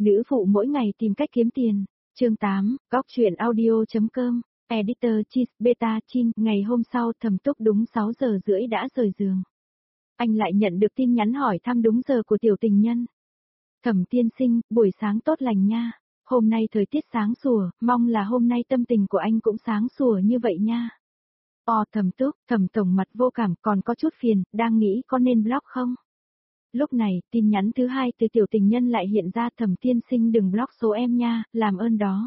Nữ phụ mỗi ngày tìm cách kiếm tiền. Chương 8, Góc truyện audio.com, Editor Cheese Beta Chin. Ngày hôm sau Thẩm Túc đúng 6 giờ rưỡi đã rời giường. Anh lại nhận được tin nhắn hỏi thăm đúng giờ của tiểu tình nhân. Thẩm tiên sinh, buổi sáng tốt lành nha. Hôm nay thời tiết sáng sủa, mong là hôm nay tâm tình của anh cũng sáng sủa như vậy nha. Thẩm Túc, Thẩm tổng mặt vô cảm, còn có chút phiền, đang nghĩ có nên block không? Lúc này, tin nhắn thứ hai từ tiểu tình nhân lại hiện ra. Thẩm tiên sinh đừng block số em nha, làm ơn đó.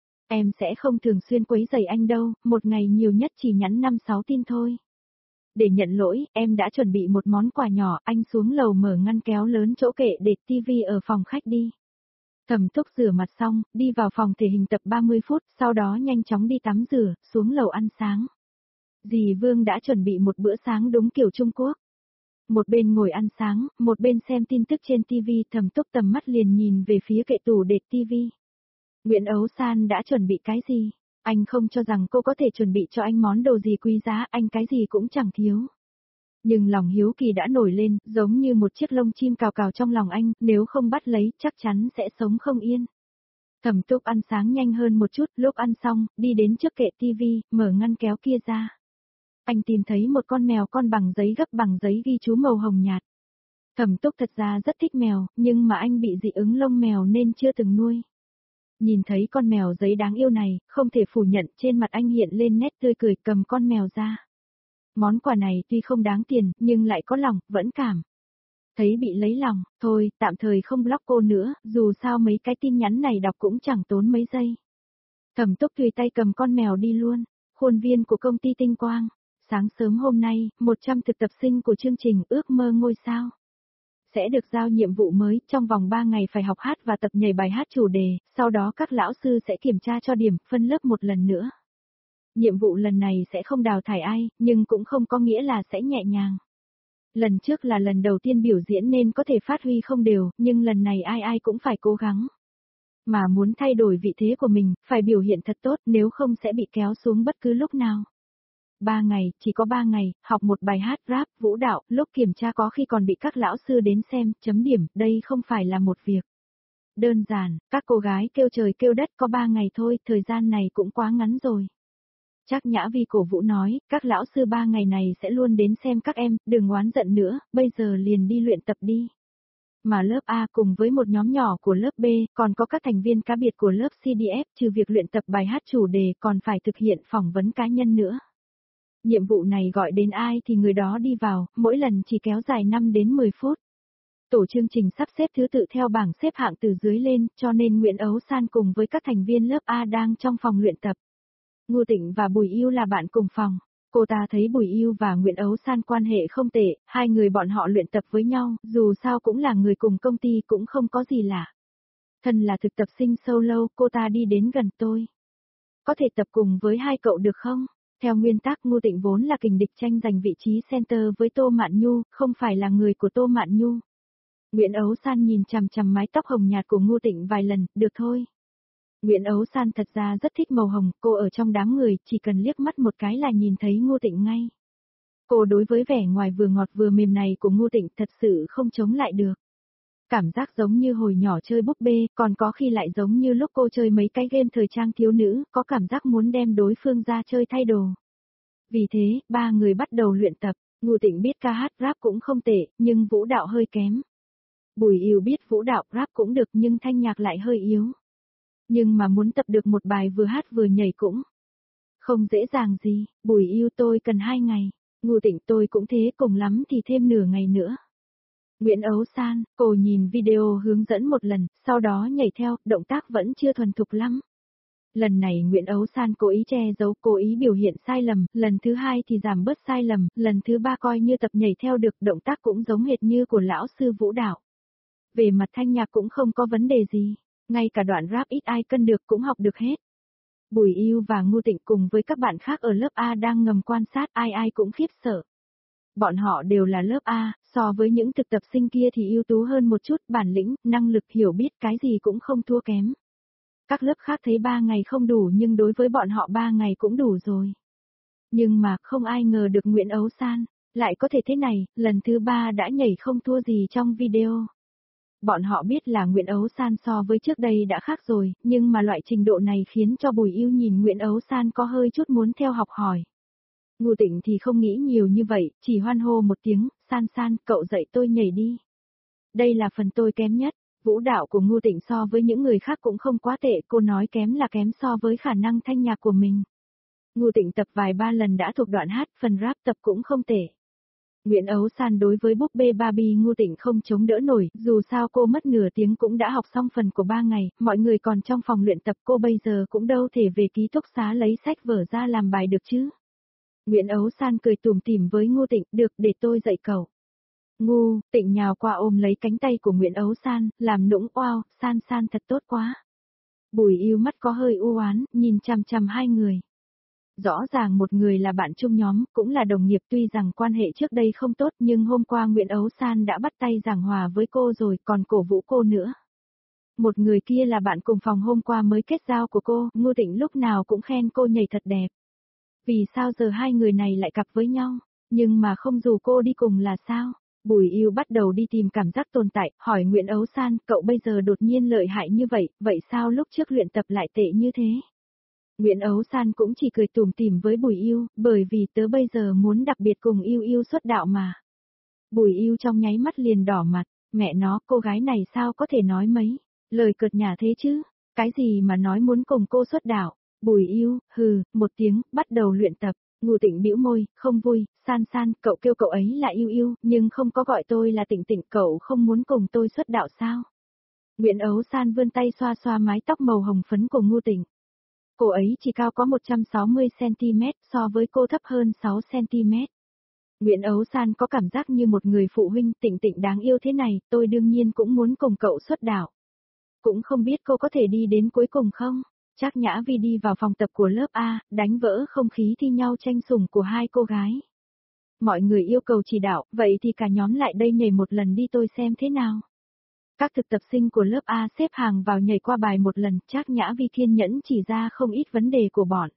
Em sẽ không thường xuyên quấy rầy anh đâu, một ngày nhiều nhất chỉ nhắn 5-6 tin thôi. Để nhận lỗi, em đã chuẩn bị một món quà nhỏ, anh xuống lầu mở ngăn kéo lớn chỗ kệ để tivi ở phòng khách đi. Thẩm Túc rửa mặt xong, đi vào phòng thể hình tập 30 phút, sau đó nhanh chóng đi tắm rửa, xuống lầu ăn sáng. Dì Vương đã chuẩn bị một bữa sáng đúng kiểu Trung Quốc. Một bên ngồi ăn sáng, một bên xem tin tức trên TV. Thẩm Túc tầm mắt liền nhìn về phía kệ tủ để TV. Nguyễn Ấu San đã chuẩn bị cái gì? Anh không cho rằng cô có thể chuẩn bị cho anh món đồ gì quý giá, anh cái gì cũng chẳng thiếu. Nhưng lòng hiếu kỳ đã nổi lên, giống như một chiếc lông chim cào cào trong lòng anh, nếu không bắt lấy, chắc chắn sẽ sống không yên. Thẩm Túc ăn sáng nhanh hơn một chút, lúc ăn xong, đi đến trước kệ TV, mở ngăn kéo kia ra. Anh tìm thấy một con mèo con bằng giấy gấp bằng giấy ghi chú màu hồng nhạt. Thẩm Túc thật ra rất thích mèo, nhưng mà anh bị dị ứng lông mèo nên chưa từng nuôi. Nhìn thấy con mèo giấy đáng yêu này, không thể phủ nhận, trên mặt anh hiện lên nét tươi cười, cầm con mèo ra. Món quà này tuy không đáng tiền, nhưng lại có lòng, vẫn cảm. Thấy bị lấy lòng, thôi, tạm thời không block cô nữa, dù sao mấy cái tin nhắn này đọc cũng chẳng tốn mấy giây. Thẩm Túc tùy tay cầm con mèo đi luôn. Khuôn viên của công ty Tinh Quang. Sáng sớm hôm nay, 100 thực tập sinh của chương trình Ước mơ ngôi sao sẽ được giao nhiệm vụ mới, trong vòng 3 ngày phải học hát và tập nhảy bài hát chủ đề, sau đó các lão sư sẽ kiểm tra cho điểm, phân lớp một lần nữa. Nhiệm vụ lần này sẽ không đào thải ai, nhưng cũng không có nghĩa là sẽ nhẹ nhàng. Lần trước là lần đầu tiên biểu diễn nên có thể phát huy không đều, nhưng lần này ai ai cũng phải cố gắng. Mà muốn thay đổi vị thế của mình, phải biểu hiện thật tốt, nếu không sẽ bị kéo xuống bất cứ lúc nào. 3 ngày, chỉ có 3 ngày, học một bài hát rap, vũ đạo, lúc kiểm tra có khi còn bị các lão sư đến xem, chấm điểm, đây không phải là một việc đơn giản. Các cô gái kêu trời kêu đất, có 3 ngày thôi, thời gian này cũng quá ngắn rồi. Trác Nhã Vi cổ vũ nói, các lão sư 3 ngày này sẽ luôn đến xem các em, đừng oán giận nữa, bây giờ liền đi luyện tập đi. Mà lớp A cùng với một nhóm nhỏ của lớp B, còn có các thành viên cá biệt của lớp CDF, trừ việc luyện tập bài hát chủ đề còn phải thực hiện phỏng vấn cá nhân nữa. Nhiệm vụ này gọi đến ai thì người đó đi vào, mỗi lần chỉ kéo dài 5 đến 10 phút. Tổ chương trình sắp xếp thứ tự theo bảng xếp hạng từ dưới lên, cho nên Nguyễn Ấu San cùng với các thành viên lớp A đang trong phòng luyện tập. Ngô Tịnh và Bùi Yêu là bạn cùng phòng. Cô ta thấy Bùi Yêu và Nguyễn Ấu San quan hệ không tệ, hai người bọn họ luyện tập với nhau, dù sao cũng là người cùng công ty cũng không có gì lạ. Thân là thực tập sinh solo, cô ta đi đến gần tôi. Có thể tập cùng với hai cậu được không? Theo nguyên tắc Ngô Tịnh vốn là kình địch tranh giành vị trí center với Tô Mạn Nhu, không phải là người của Tô Mạn Nhu. Nguyễn Ấu San nhìn chằm chằm mái tóc hồng nhạt của Ngô Tịnh vài lần, được thôi. Nguyễn Ấu San thật ra rất thích màu hồng, cô ở trong đám người, chỉ cần liếc mắt một cái là nhìn thấy Ngô Tịnh ngay. Cô đối với vẻ ngoài vừa ngọt vừa mềm này của Ngô Tịnh thật sự không chống lại được. Cảm giác giống như hồi nhỏ chơi búp bê, còn có khi lại giống như lúc cô chơi mấy cái game thời trang thiếu nữ, có cảm giác muốn đem đối phương ra chơi thay đồ. Vì thế, ba người bắt đầu luyện tập. Ngô Tịnh biết ca hát rap cũng không tệ, nhưng vũ đạo hơi kém. Bùi Yêu biết vũ đạo rap cũng được nhưng thanh nhạc lại hơi yếu. Nhưng mà muốn tập được một bài vừa hát vừa nhảy cũng không dễ dàng gì. Bùi Yêu tôi cần 2 ngày. Ngô Tịnh tôi cũng thế, cùng lắm thì thêm nửa ngày nữa. Nguyễn Ấu San, cô nhìn video hướng dẫn một lần, sau đó nhảy theo, động tác vẫn chưa thuần thục lắm. Lần này Nguyễn Ấu San cố ý che giấu, cố ý biểu hiện sai lầm, lần thứ 2 thì giảm bớt sai lầm, lần thứ 3 coi như tập nhảy theo được, động tác cũng giống hệt như của lão sư vũ đạo. Về mặt thanh nhạc cũng không có vấn đề gì, ngay cả đoạn rap ít ai cân được cũng học được hết. Bùi Yêu và Ngô Tịnh cùng với các bạn khác ở lớp A đang ngầm quan sát, ai ai cũng khiếp sợ. Bọn họ đều là lớp A, so với những thực tập sinh kia thì ưu tú hơn một chút, bản lĩnh, năng lực, hiểu biết cái gì cũng không thua kém. Các lớp khác thấy 3 ngày không đủ nhưng đối với bọn họ 3 ngày cũng đủ rồi. Nhưng mà không ai ngờ được Nguyễn Ấu San lại có thể thế này, lần thứ 3 đã nhảy không thua gì trong video. Bọn họ biết là Nguyễn Ấu San so với trước đây đã khác rồi, nhưng mà loại trình độ này khiến cho Bùi Yêu nhìn Nguyễn Ấu San có hơi chút muốn theo học hỏi. Ngô Tịnh thì không nghĩ nhiều như vậy, chỉ hoan hô một tiếng, San San, cậu dạy tôi nhảy đi. Đây là phần tôi kém nhất, vũ đạo của Ngô Tịnh so với những người khác cũng không quá tệ, cô nói kém là kém so với khả năng thanh nhạc của mình. Ngô Tịnh tập vài ba lần đã thuộc đoạn hát, phần rap tập cũng không tệ. Nguyễn Ấu San đối với búp bê Barbie Ngô Tịnh không chống đỡ nổi, dù sao cô mất nửa tiếng cũng đã học xong phần của 3 ngày, mọi người còn trong phòng luyện tập, cô bây giờ cũng đâu thể về ký túc xá lấy sách vở ra làm bài được chứ. Nguyễn Ấu San cười tủm tỉm với Ngô Tịnh, được, để tôi dạy cậu. Ngô Tịnh nhào qua ôm lấy cánh tay của Nguyễn Ấu San, làm nũng, oao, San San thật tốt quá. Bùi Yêu mắt có hơi u oán, nhìn chằm chằm hai người. Rõ ràng một người là bạn chung nhóm, cũng là đồng nghiệp, tuy rằng quan hệ trước đây không tốt nhưng hôm qua Nguyễn Ấu San đã bắt tay giảng hòa với cô rồi, còn cổ vũ cô nữa. Một người kia là bạn cùng phòng hôm qua mới kết giao của cô, Ngô Tịnh lúc nào cũng khen cô nhảy thật đẹp. Vì sao giờ hai người này lại cặp với nhau, nhưng mà không dù cô đi cùng là sao? Bùi Yêu bắt đầu đi tìm cảm giác tồn tại, hỏi Nguyễn Ấu San, cậu bây giờ đột nhiên lợi hại như vậy sao lúc trước luyện tập lại tệ như thế? Nguyễn Ấu San cũng chỉ cười tủm tỉm với Bùi Yêu, bởi vì tớ bây giờ muốn đặc biệt cùng Yêu Yêu xuất đạo mà. Bùi Yêu trong nháy mắt liền đỏ mặt, mẹ nó, cô gái này sao có thể nói mấy lời cợt nhả thế chứ? Cái gì mà nói muốn cùng cô xuất đạo? Bùi Yêu, hừ, một tiếng, bắt đầu luyện tập. Ngô Tịnh bĩu môi, không vui, San San, cậu kêu cậu ấy là Yêu Yêu, nhưng không có gọi tôi là Tịnh Tịnh, cậu không muốn cùng tôi xuất đạo sao? Nguyễn Ấu San vươn tay xoa xoa mái tóc màu hồng phấn của Ngô Tịnh. Cô ấy chỉ cao có 160cm, so với cô thấp hơn 6cm. Nguyễn Ấu San có cảm giác như một người phụ huynh, Tịnh Tịnh đáng yêu thế này, tôi đương nhiên cũng muốn cùng cậu xuất đạo. Cũng không biết cô có thể đi đến cuối cùng không? Trác Nhã Vi đi vào phòng tập của lớp A, đánh vỡ không khí thi nhau tranh sủng của hai cô gái. Mọi người yêu cầu chỉ đạo, vậy thì cả nhóm lại đây nhảy một lần đi tôi xem thế nào. Các thực tập sinh của lớp A xếp hàng vào nhảy qua bài một lần, Trác Nhã Vi kiên nhẫn chỉ ra không ít vấn đề của bọn.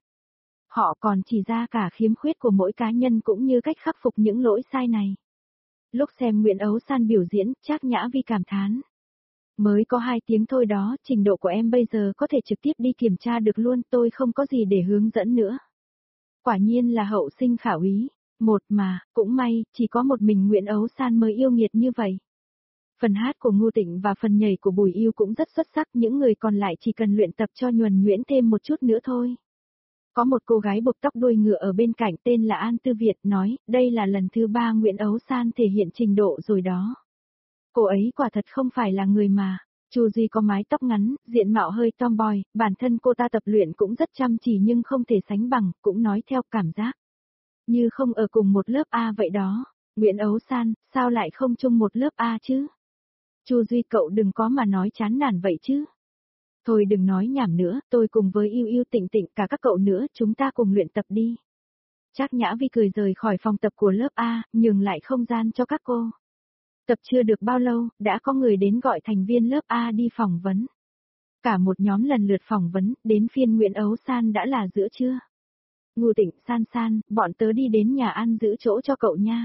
Họ còn chỉ ra cả khiếm khuyết của mỗi cá nhân cũng như cách khắc phục những lỗi sai này. Lúc xem Nguyễn Ấu San biểu diễn, Trác Nhã Vi cảm thán. Mới có 2 tiếng thôi đó, trình độ của em bây giờ có thể trực tiếp đi kiểm tra được luôn, tôi không có gì để hướng dẫn nữa. Quả nhiên là hậu sinh khả úy. Một mà, cũng may, chỉ có một mình Nguyễn Ấu San mới yêu nghiệt như vậy. Phần hát của Ngô Tịnh và phần nhảy của Bùi Yêu cũng rất xuất sắc, những người còn lại chỉ cần luyện tập cho nhuần nhuyễn thêm một chút nữa thôi. Có một cô gái buộc tóc đuôi ngựa ở bên cạnh tên là An Tư Việt nói, đây là lần thứ 3 Nguyễn Ấu San thể hiện trình độ rồi đó. Cô ấy quả thật không phải là người mà. Chu Duy có mái tóc ngắn, diện mạo hơi tomboy, bản thân cô ta tập luyện cũng rất chăm chỉ nhưng không thể sánh bằng, cũng nói theo cảm giác. Như không ở cùng một lớp A vậy đó. Nguyễn Ấu San, sao lại không chung một lớp A chứ? Chu Duy cậu đừng có mà nói chán nản vậy chứ. Thôi đừng nói nhảm nữa, tôi cùng với Yêu Yêu Tịnh Tịnh cả các cậu nữa, chúng ta cùng luyện tập đi. Trác Nhã Vi cười rời khỏi phòng tập của lớp A, nhường lại không gian cho các cô. Tập chưa được bao lâu, đã có người đến gọi thành viên lớp A đi phỏng vấn. Cả một nhóm lần lượt phỏng vấn, đến phiên Nguyễn Ấu San đã là giữa trưa. Ngô Tịnh, San San, bọn tớ đi đến nhà ăn giữ chỗ cho cậu nha.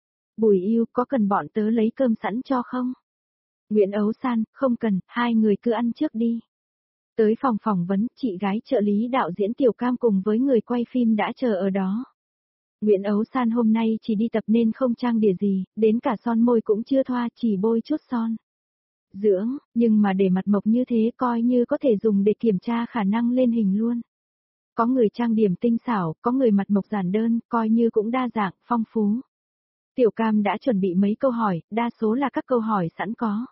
Bùi Yêu, có cần bọn tớ lấy cơm sẵn cho không? Nguyễn Ấu San, không cần, hai người cứ ăn trước đi. Tới phòng phỏng vấn, chị gái trợ lý đạo diễn Tiểu Cam cùng với người quay phim đã chờ ở đó. Nguyễn Ấu San hôm nay chỉ đi tập nên không trang điểm gì, đến cả son môi cũng chưa thoa, chỉ bôi chút son dưỡng, nhưng mà để mặt mộc như thế coi như có thể dùng để kiểm tra khả năng lên hình luôn. Có người trang điểm tinh xảo, có người mặt mộc giản đơn, coi như cũng đa dạng, phong phú. Tiểu Cam đã chuẩn bị mấy câu hỏi, đa số là các câu hỏi sẵn có.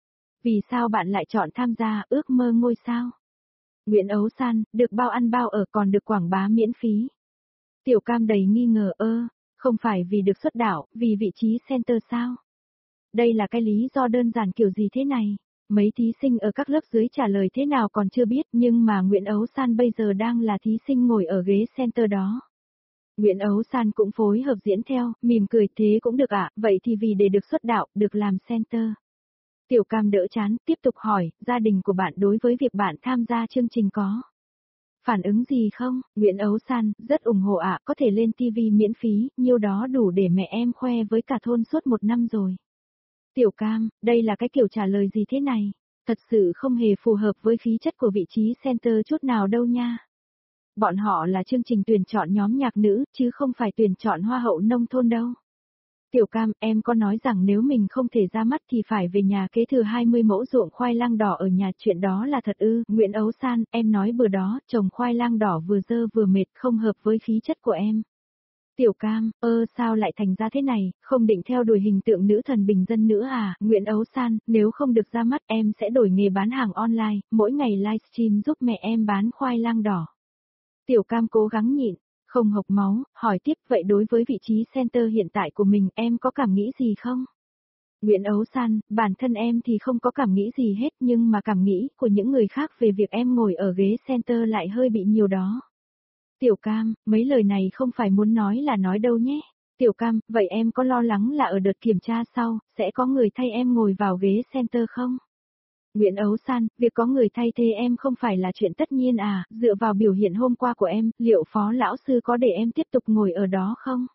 Vì sao bạn lại chọn tham gia ước mơ ngôi sao? Nguyễn Ấu San, được bao ăn bao ở còn được quảng bá miễn phí. Tiểu Cam đầy nghi ngờ không phải vì được xuất đạo, vì vị trí center sao? Đây là cái lý do đơn giản kiểu gì thế này? Mấy thí sinh ở các lớp dưới trả lời thế nào còn chưa biết nhưng mà Nguyễn Ấu San bây giờ đang là thí sinh ngồi ở ghế center đó. Nguyễn Ấu San cũng phối hợp diễn theo, mỉm cười thế cũng được ạ, vậy thì vì để được xuất đạo, được làm center. Tiểu Cam đỡ chán, tiếp tục hỏi, gia đình của bạn đối với việc bạn tham gia chương trình có phản ứng gì không? Nguyễn Ấu San, rất ủng hộ ạ, có thể lên TV miễn phí, nhiêu đó đủ để mẹ em khoe với cả thôn suốt 1 năm rồi. Tiểu Cam, đây là cái kiểu trả lời gì thế này? Thật sự không hề phù hợp với khí chất của vị trí center chút nào đâu nha. Bọn họ là chương trình tuyển chọn nhóm nhạc nữ, chứ không phải tuyển chọn hoa hậu nông thôn đâu. Tiểu Cam, em có nói rằng nếu mình không thể ra mắt thì phải về nhà kế thừa 20 mẫu ruộng khoai lang đỏ ở nhà, chuyện đó là thật ư? Nguyễn Ấu San, em nói bừa đó, trồng khoai lang đỏ vừa dơ vừa mệt, không hợp với khí chất của em. Tiểu Cam, sao lại thành ra thế này, không định theo đuổi hình tượng nữ thần bình dân nữa à? Nguyễn Ấu San, nếu không được ra mắt em sẽ đổi nghề bán hàng online, mỗi ngày livestream giúp mẹ em bán khoai lang đỏ. Tiểu Cam cố gắng nhịn, không hộc máu, hỏi tiếp, vậy đối với vị trí center hiện tại của mình em có cảm nghĩ gì không? Nguyễn Ấu San, bản thân em thì không có cảm nghĩ gì hết, nhưng mà cảm nghĩ của những người khác về việc em ngồi ở ghế center lại hơi bị nhiều đó. Tiểu Cam, mấy lời này không phải muốn nói là nói đâu nhé. Tiểu Cam, vậy em có lo lắng là ở đợt kiểm tra sau, sẽ có người thay em ngồi vào ghế center không? Nguyễn Ấu San, việc có người thay thế em không phải là chuyện tất nhiên à, dựa vào biểu hiện hôm qua của em, liệu phó lão sư có để em tiếp tục ngồi ở đó không?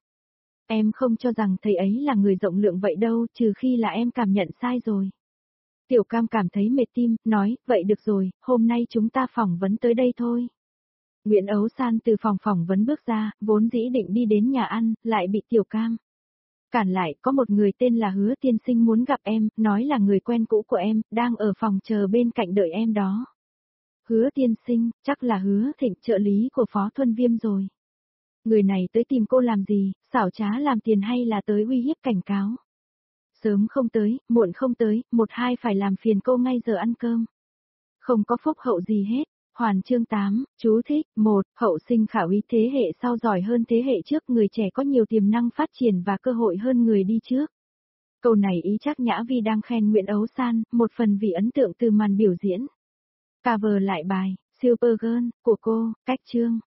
Em không cho rằng thầy ấy là người rộng lượng vậy đâu, trừ khi là em cảm nhận sai rồi. Tiểu Cam cảm thấy mệt tim, nói, vậy được rồi, hôm nay chúng ta phỏng vấn tới đây thôi. Nguyễn Ấu San từ phòng phỏng vấn bước ra, vốn dĩ định đi đến nhà ăn, lại bị Tiểu Cam cản lại, có một người tên là Hứa Tiên Sinh muốn gặp em, nói là người quen cũ của em, đang ở phòng chờ bên cạnh đợi em đó. Hứa Tiên Sinh, chắc là Hứa Thịnh, trợ lý của Phó Thuân Viêm rồi. Người này tới tìm cô làm gì, xảo trá làm tiền hay là tới uy hiếp cảnh cáo? Sớm không tới, muộn không tới, một hai phải làm phiền cô ngay giờ ăn cơm. Không có phúc hậu gì hết. Hoàn chương 8, chú thích, 1, hậu sinh khảo ý thế hệ sau giỏi hơn thế hệ trước, người trẻ có nhiều tiềm năng phát triển và cơ hội hơn người đi trước. Câu này ý chắc Nhã Vi đang khen Nguyễn Ấu San, một phần vì ấn tượng từ màn biểu diễn. Cover lại bài, Supergirl, của cô, cách chương.